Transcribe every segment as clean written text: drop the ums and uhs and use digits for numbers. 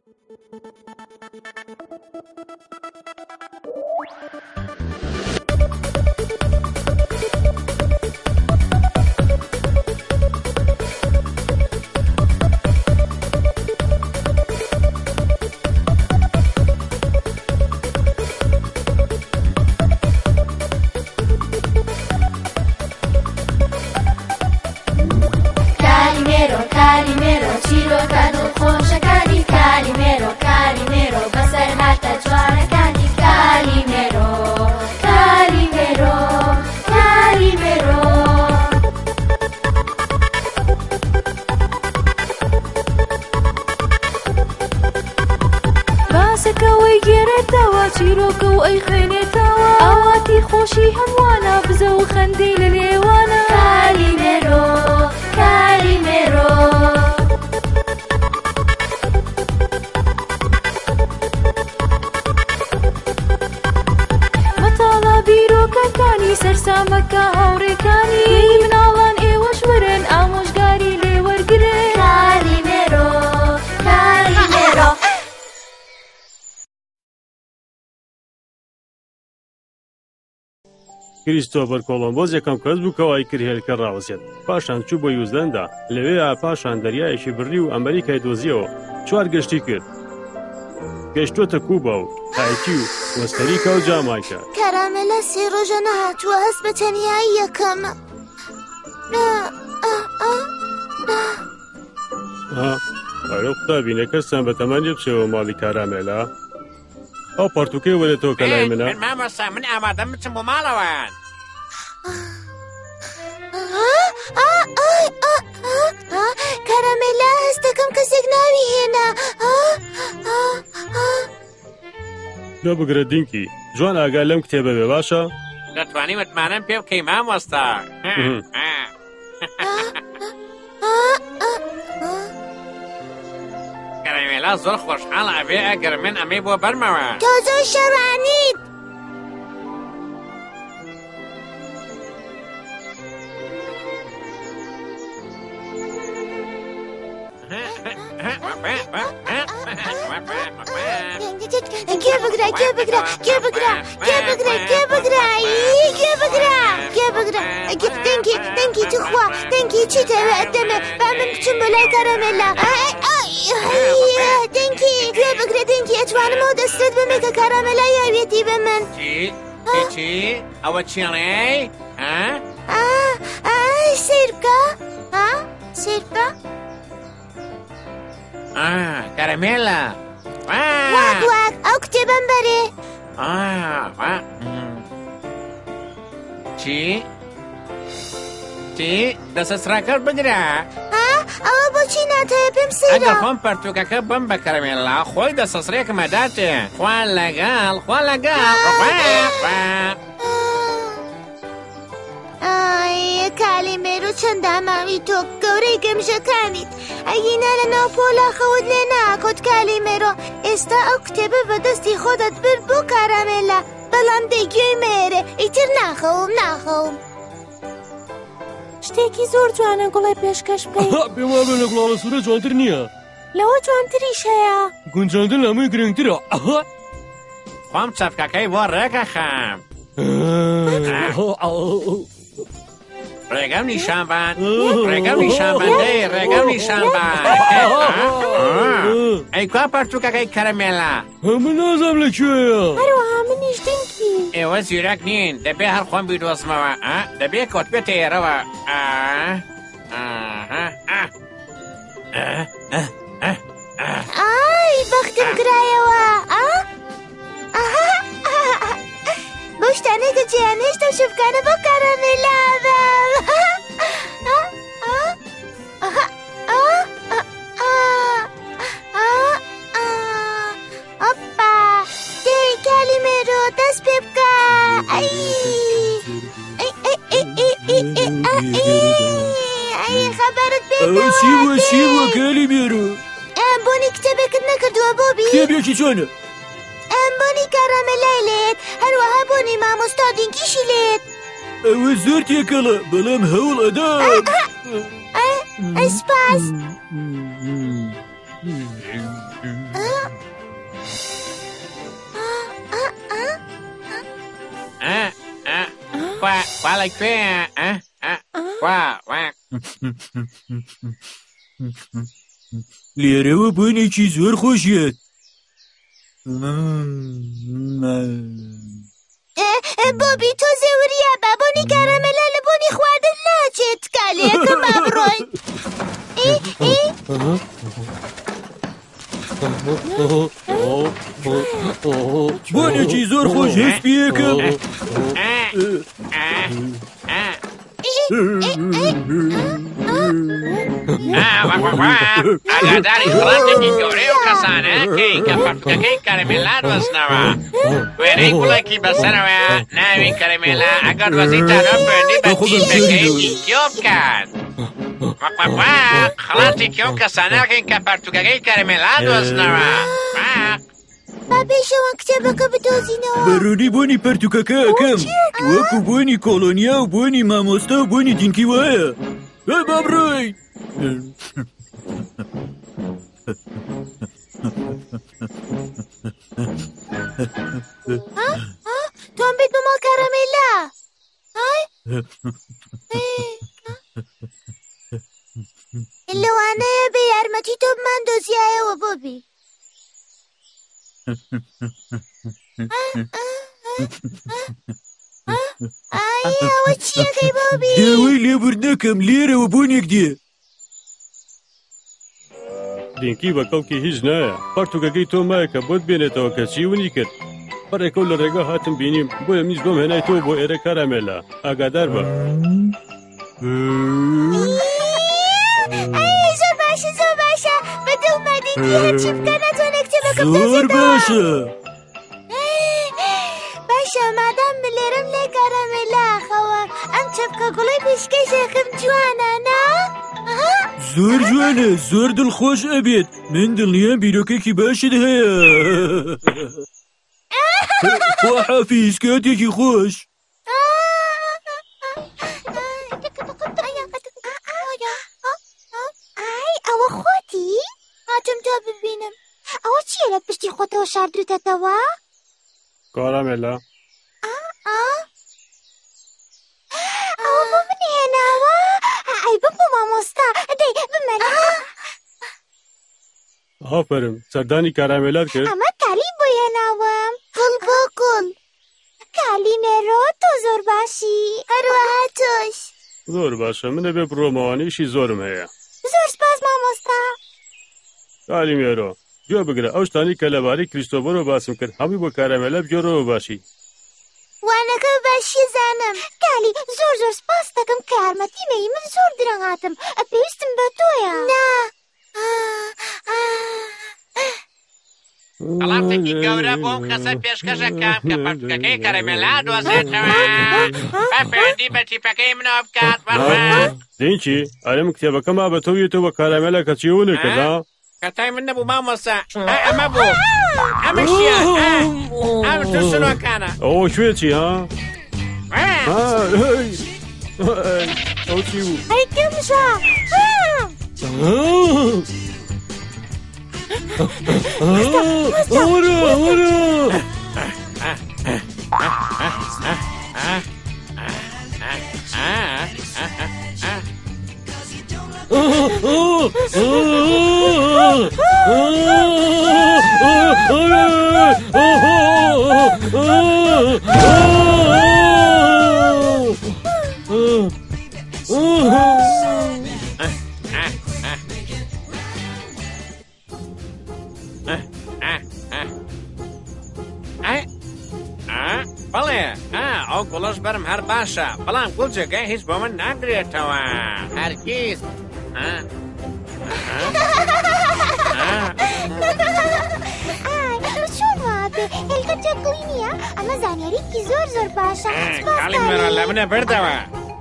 کریستۆفەر کۆڵۆمبۆس یەکەم کەس بوو کەوای کرد هێلکە ڕاوەسێت پاشان چوو بۆ نیوزیلەندا لەوێیە پاشان دەریایەکی بڕی و ئەمریکای دۆزیەوە 4 گەشتی کرد گەشتووەتە کووبا و هایتی و کۆستەریکا و جامایکا کەرامێلە 3 ڕۆژە نەهاتووە هەست بە تەنیایی یەکەمە ئەرە قوتابینە کەسان بە تەمەنی بچێەوە ماڵی کارامێلە ئەو پەرتوکەی وەرێتەوە کە لای منە مامۆستا من ئامادەم بچم بۆ ماڵەوەیان کەرامێلە هەست دەکەم کەسێک ناوی هێنا نەبگرە دینکی جوان ئاگا لەم کتێبە بێ باشە دەتوانی متمانەم پێ بکەی مامۆستا کەرامێلە زۆر خۆشحاڵە ئەبێ ئەگەر من ئەمەی بۆ بەرمەوە تۆ زۆر شەڕانیت گوێ بگرە گوێ بگرە گوێ بگرە گوێ بگرە گوێ بگرە گوێ بگرە گوێ بگرە دەنگی توخوا دەنگی چی دەمێ با من بچم بۆ لای کەرامێلە دەنگی گوێ بگرە دەنگی ئەتوانمەوە دەستێت بمێ کە کەرامێلە یاوێتی بە من چی ئەوە چێڵێ سیر بکە سیر بکە کەرامێلە واک واک ئەو کتێبەم بەرێ چی دەسەسراکەر بگرە ئەوە بۆچی ناتەوێت پێم سیرە ئەگەر خۆم پەرتوکەکە بم بە کەرامێلە خۆی دەسەسرێکمە داتێ خوا لەگەڵ کالیمێرۆ چەندە ماوی تۆ گەورەی گەمژەکانیت ئەگینا لەناو پۆلاخەوت لێ ناکۆت کالیمێرۆ ئێستا ئەو کتێبە بەدەستی خۆدەت برد بۆ کەرامێلە بەڵام دەیگوێی مێرێ ئیتر ناخەوم شتێکی زۆر جوانە گوڵی پێشکەش بکەین پێم وابێ لە گوڵاڵە سوورە جوانتر نییە لەوە جوانتریش هەیە گونجاندن هەمووی گرنگترە خۆم چەپکەکەی بۆ ڕێگە خەم ڕێگەم نیشانبان ئەی کوا پەرتوکەکەی کەرامێلە من نازام لەکوێیە هەروەها منیش دینکی ئێوە زیرەک نین دەبێ هەر خۆم بیدۆزمەوە دەبێ کۆت بێتە ئێرەوە بەختم گرایەوە بۆ شتانەی دەجیانێشتە شوفکانە بۆ کەرامێلە کالیمێرۆ دەست پێ بکە خەبەرت پێداوە چی بووە کالیمێرۆ بۆنی کتێبێکت نەکردووە بۆبی کتێبێکی چۆنە بۆنی کەرامێلای لێت هەروەها بۆنی مامۆستا دینکیشی لێت ئەوە زۆر تێکەڵە بەڵام هەوڵ ئەدام سپاس خوا لەکوێیە خوا لێرەوە بۆنێکی زۆر خۆشیێت. بۆبی تۆ زێوریە بە بۆنی کارەمەلە لە بۆنی خواردن ناچێت کالێکم با بڕۆین. بۆنێکی زۆر خۆش هەستی یەکەم. ئاگاداری خڵاتێکی گەورەی و کەسانە کە پەرتوکەکەی کەرەمێلا دۆستنەوە. وێنەی گوڵێکی بەسەرەوەیە ناوی کەرەمێلا ئەگەر وەزیتانە پێندی بە تیمەکەیەکی کێو بکات. خڵاتی کێو کەسانەکەین کە پەرتوکەکەی کەرەمێلا دۆستنەوە. با پێشەوە کتێبەکە بدۆزینەوە. بەڕوونی بۆنی پەرتوکەکە ئەەکەم وەکو بۆنی کۆلۆنیا و بۆنی مامۆستا و بۆنی دینکی وایە. با بڕۆین. تۆم بیت بە ماڵ کارەمێلا. لەوانەیە بە یارمەتی تۆ بمان دۆزیایەوە بۆبی. ئەوە چیەکەی بۆبی؟ داوای لێبوردنەکەم لێرەوە بۆنێک دێ. دینکی بە کەڵکی هیچ نایە. پەرتوکەکەی تۆ مایە کە بۆت بێنێتەوە کە چی ونی کرد. پەڕێکە و لە ڕێگە هاتم بینیم بۆیە میز بۆم هێنایتەوە بۆ ئێرە کارەمێلا. ئاگادار بە. زۆر باشە زۆر باشە بەدڵما دینکی هەرچی بکە ناتوانێت کتێبەکەم زۆر باشە. باشە مادام لێرەم لێ کارەمێلاخەوە ئەم چەپکە گوڵی پێشکەشێکم جوانە نا؟ زۆر جوانە زۆر دڵخۆش ئەبێت. من دڵنیام بیرۆکێکی باشت هەیە. خواحافیز کاتێکی خۆش. ئەوە خۆتی؟ هاتم تا ببینم. ئەوە چییە لە پشتی خۆتەوە شاردوتەتەوە؟ کارەمێلا. ئەوە بۆ من هێناوە؟ ئەی ببوو مامۆستا دەی بمەرە. ئافەرم سەردانی کارەمێلات کرد. ئەمە کالی بۆ هێناوم. گوڵ بۆ گوڵ. کالیمێرۆ تۆ زۆر باشی. هەروەها تۆش. زۆر باشە منە بێ بڕۆمەوانیشی زۆرم هەیە. زۆر سپاس مامۆستا. کالیمێرۆ گوێ بگرە ئەو شتانی کە لەبارەی کریستۆفۆرۆ باسم کرد هەمووی بۆ کارەمێلا بگێڕەوە باشی. وانەکە باشی زانم. کالی زۆر زۆر سپاس دەکەم کە یارمەتیمەی من زۆر درەنگ هاتم. پێویستم بە تۆیە. نا. خڵاتێکی گەورە بۆم کەسە پێشکەشەکەم کە پەرتوکەکەی کەرەمێلا دۆزێتەوە. بە پێندی بە تیپەکەی منەوە بکات بەڕێ. دینکی ئەرم کتێبەکە ما بە تۆیەتەوە کارەمێلا کە چی ونە کرد. کەتای من نەبوو مامۆستا. ئەمە بوو. ئەمە شیە؟ ئەم تو سنوەکانە. ئەوە شوێکی ها؟ ئەو چی بوو؟ ئەی کەمژە. وەرە وەرە. بەڵێ ئەو گوڵەش بەرم هەر باشە بەڵام گوڵجێگەی هیچ بۆ من ناگرێتەوە هەرگیز. چۆن وابێ هێلکە جەگڵی نییە؟ ئەمە زانیاریکی زۆر زۆر باشە. کالیمێرۆ لە منە بردەوە.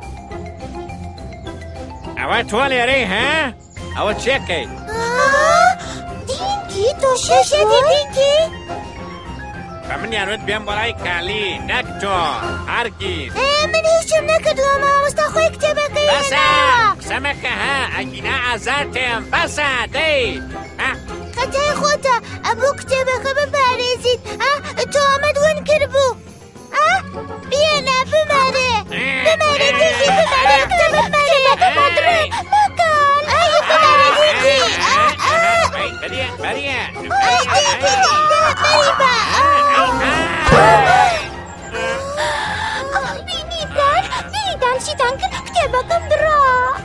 ئەوە تۆ لێرەی ها؟ ئەوە چێکەی؟ دینکی تۆ شەشێتی دینکی؟ بە من یانوت بێم بەڵای کالی نەک تۆ هەرگیز. من هیچم نەکردووە مامۆستا خۆی کتێبەکەی بەسە هێناوە. قسەمەکە ها ئەگینا ئازار تێم بەسە دەی. خەتای خۆتە ئەبوو کتێبەکە بپارێزیت. تۆ ئەمەد ون کرد بوو. بێنە بمەرێ. بینیدان چیتان کرد کتێبەکەم درا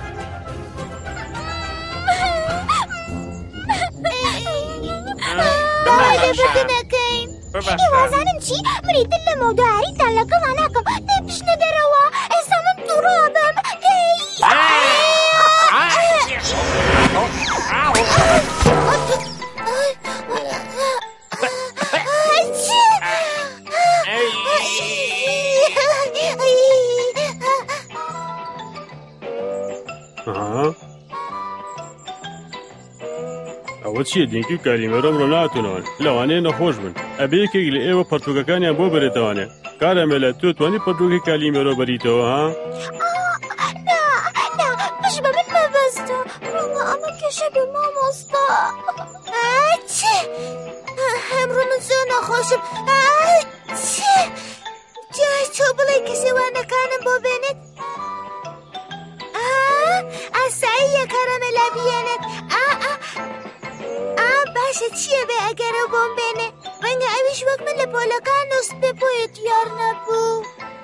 لە بەدنەکەین وازانم چی بریتن لە مۆداریتان لەگەڵا ناکەم دەی بشنە دەرەوە ئێستا من تووڕابم ئەوە چییە دینکی و کالیمەرۆم ڕۆ ناتونەوەن لەوانەیە نەخۆش بن ئەبێ یەکێک لە ئێوە پەرتووکەکانیان بۆ بێتەوانێ کارەمێلە تۆ توانی پەرتووکەی کالیمەرۆ بەریتەوە ها؟ پش بە من مەبەستە ڕەنگە ئەمە کێشە بێ مامۆستا ئەمڕۆ من زۆر نەخۆشم جای تۆ بڵێ کەسێوانەکانم بۆ بێنێت ئاساییە کارەمێلا بێنێت باشە چییە بێ ئەگەرە بۆم بێنێ ڕەنگە ئەویش وەک من لە پۆلەکان نووس پێ بۆیە دیار نەبوو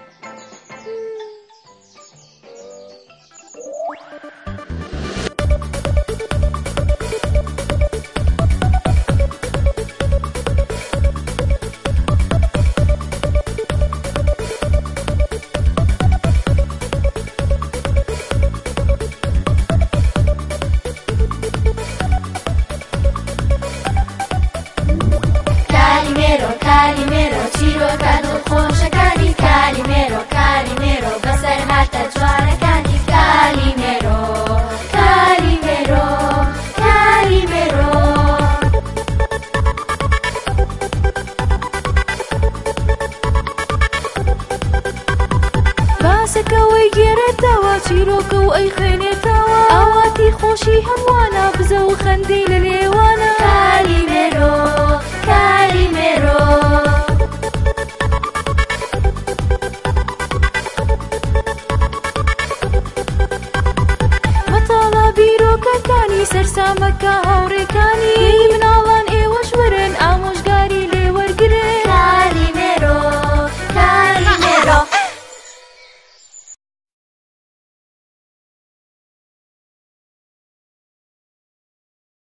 چیرۆکە و ئەی خوێنێتەوە ئاواتی خۆشی هەمووانە بزە و خەندەی لە لێوانە کالیمێرۆ کالیمێرۆ مەتاڵە بیرۆکەکانی سەرسامەکە هاوڕێکان